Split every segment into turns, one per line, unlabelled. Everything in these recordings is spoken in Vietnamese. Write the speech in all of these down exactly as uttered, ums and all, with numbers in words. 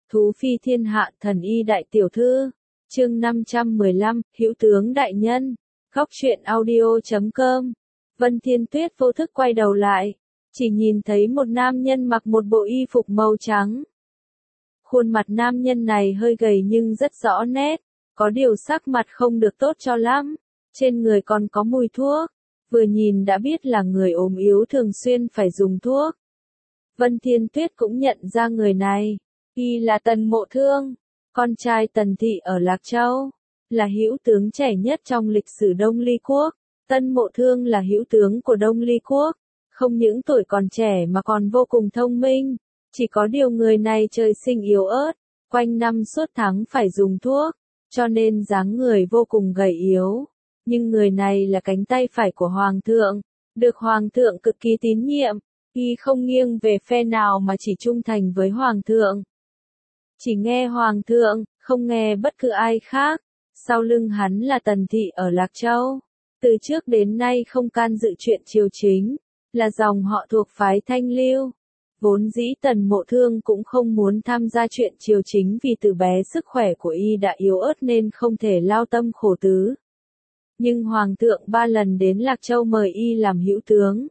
Thú phi thiên hạ thần y đại tiểu thư. Chương năm trăm mười lăm, Hữu tướng đại nhân. Góc truyện audio chấm com. Vân Thiên Tuyết vô thức quay đầu lại, chỉ nhìn thấy một nam nhân mặc một bộ y phục màu trắng. Khuôn mặt nam nhân này hơi gầy nhưng rất rõ nét, có điều sắc mặt không được tốt cho lắm, trên người còn có mùi thuốc, vừa nhìn đã biết là người ốm yếu thường xuyên phải dùng thuốc. Vân Thiên Tuyết cũng nhận ra người này, y là Tần Mộ Thương, con trai Tần Thị ở Lạc Châu, là hữu tướng trẻ nhất trong lịch sử Đông Ly Quốc. Tân Mộ Thương là hữu tướng của Đông Ly Quốc, không những tuổi còn trẻ mà còn vô cùng thông minh, chỉ có điều người này trời sinh yếu ớt, quanh năm suốt tháng phải dùng thuốc, cho nên dáng người vô cùng gầy yếu. Nhưng người này là cánh tay phải của Hoàng thượng, được Hoàng thượng cực kỳ tín nhiệm, y không nghiêng về phe nào mà chỉ trung thành với Hoàng thượng. Chỉ nghe Hoàng thượng, không nghe bất cứ ai khác, sau lưng hắn là Tần Thị ở Lạc Châu. Từ trước đến nay không can dự chuyện triều chính, là dòng họ thuộc phái Thanh Lưu. Vốn dĩ Tần Mộ Thương cũng không muốn tham gia chuyện triều chính vì từ bé sức khỏe của y đã yếu ớt nên không thể lao tâm khổ tứ. Nhưng Hoàng thượng ba lần đến Lạc Châu mời y làm hữu tướng.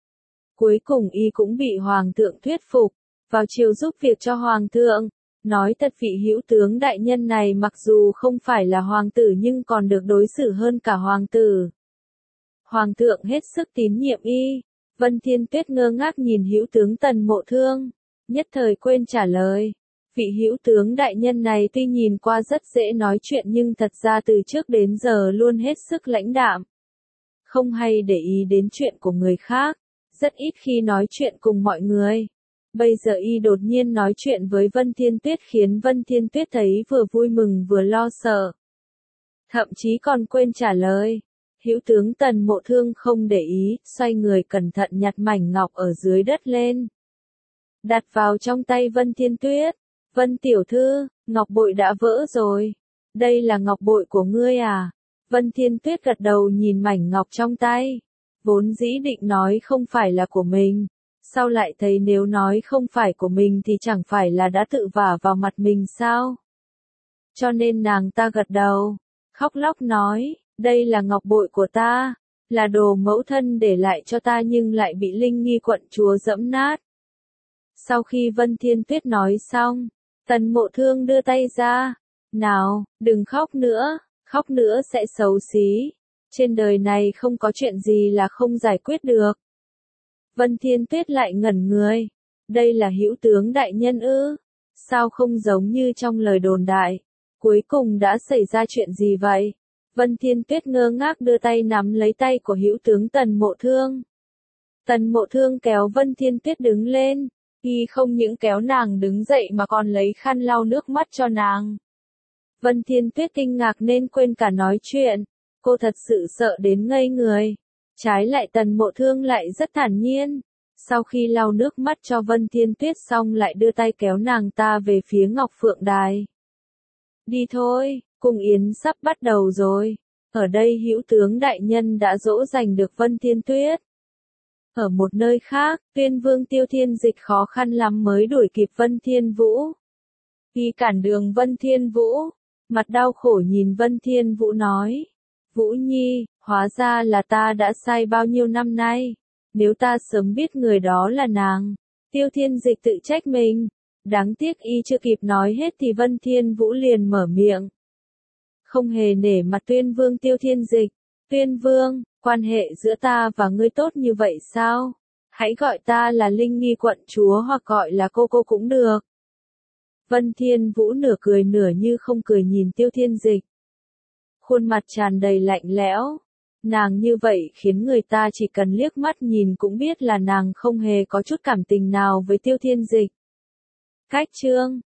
Cuối cùng y cũng bị Hoàng thượng thuyết phục, vào triều giúp việc cho Hoàng thượng. Nói thật vị hữu tướng đại nhân này mặc dù không phải là hoàng tử nhưng còn được đối xử hơn cả hoàng tử. Hoàng thượng hết sức tín nhiệm y. Vân Thiên Tuyết ngơ ngác nhìn hữu tướng Tần Mộ Thương, nhất thời quên trả lời. Vị hữu tướng đại nhân này tuy nhìn qua rất dễ nói chuyện nhưng thật ra từ trước đến giờ luôn hết sức lãnh đạm. Không hay để ý đến chuyện của người khác, rất ít khi nói chuyện cùng mọi người. Bây giờ y đột nhiên nói chuyện với Vân Thiên Tuyết khiến Vân Thiên Tuyết thấy vừa vui mừng vừa lo sợ. Thậm chí còn quên trả lời. Hữu tướng Tần Mộ Thương không để ý, xoay người cẩn thận nhặt mảnh ngọc ở dưới đất lên. Đặt vào trong tay Vân Thiên Tuyết. Vân tiểu thư, ngọc bội đã vỡ rồi. Đây là ngọc bội của ngươi à? Vân Thiên Tuyết gật đầu nhìn mảnh ngọc trong tay. Vốn dĩ định nói không phải là của mình. Sau lại thấy nếu nói không phải của mình thì chẳng phải là đã tự vả vào mặt mình sao? Cho nên nàng ta gật đầu, khóc lóc nói, đây là ngọc bội của ta, là đồ mẫu thân để lại cho ta nhưng lại bị Linh Nghi quận chúa giẫm nát. Sau khi Vân Thiên Tuyết nói xong, Tần Mộ Thương đưa tay ra, nào, đừng khóc nữa, khóc nữa sẽ xấu xí, trên đời này không có chuyện gì là không giải quyết được. Vân Thiên Tuyết lại ngẩn người. Đây là hữu tướng đại nhân ư? Sao không giống như trong lời đồn đại? Cuối cùng đã xảy ra chuyện gì vậy? Vân Thiên Tuyết ngơ ngác đưa tay nắm lấy tay của hữu tướng Tần Mộ Thương. Tần Mộ Thương kéo Vân Thiên Tuyết đứng lên. Y không những kéo nàng đứng dậy mà còn lấy khăn lau nước mắt cho nàng. Vân Thiên Tuyết kinh ngạc nên quên cả nói chuyện. Cô thật sự sợ đến ngây người. Trái lại Tần Mộ Thương lại rất thản nhiên. Sau khi lau nước mắt cho Vân Thiên Tuyết xong lại đưa tay kéo nàng ta về phía Ngọc Phượng Đài. Đi thôi, cung yến sắp bắt đầu rồi. Ở đây hữu tướng đại nhân đã dỗ dành được Vân Thiên Tuyết. Ở một nơi khác, Tuyên Vương Tiêu Thiên Dịch khó khăn lắm mới đuổi kịp Vân Thiên Vũ. Y cản đường Vân Thiên Vũ, mặt đau khổ nhìn Vân Thiên Vũ nói. Vũ Nhi, hóa ra là ta đã sai bao nhiêu năm nay. Nếu ta sớm biết người đó là nàng. Tiêu Thiên Dịch tự trách mình. Đáng tiếc y chưa kịp nói hết thì Vân Thiên Vũ liền mở miệng. Không hề nể mặt Tuyên Vương Tiêu Thiên Dịch. Tuyên Vương, quan hệ giữa ta và ngươi tốt như vậy sao? Hãy gọi ta là Linh Nghi quận chúa hoặc gọi là cô cô cũng được. Vân Thiên Vũ nửa cười nửa như không cười nhìn Tiêu Thiên Dịch. Khuôn mặt tràn đầy lạnh lẽo. Nàng như vậy khiến người ta chỉ cần liếc mắt nhìn cũng biết là nàng không hề có chút cảm tình nào với Tiêu Thiên Dịch. Cách chương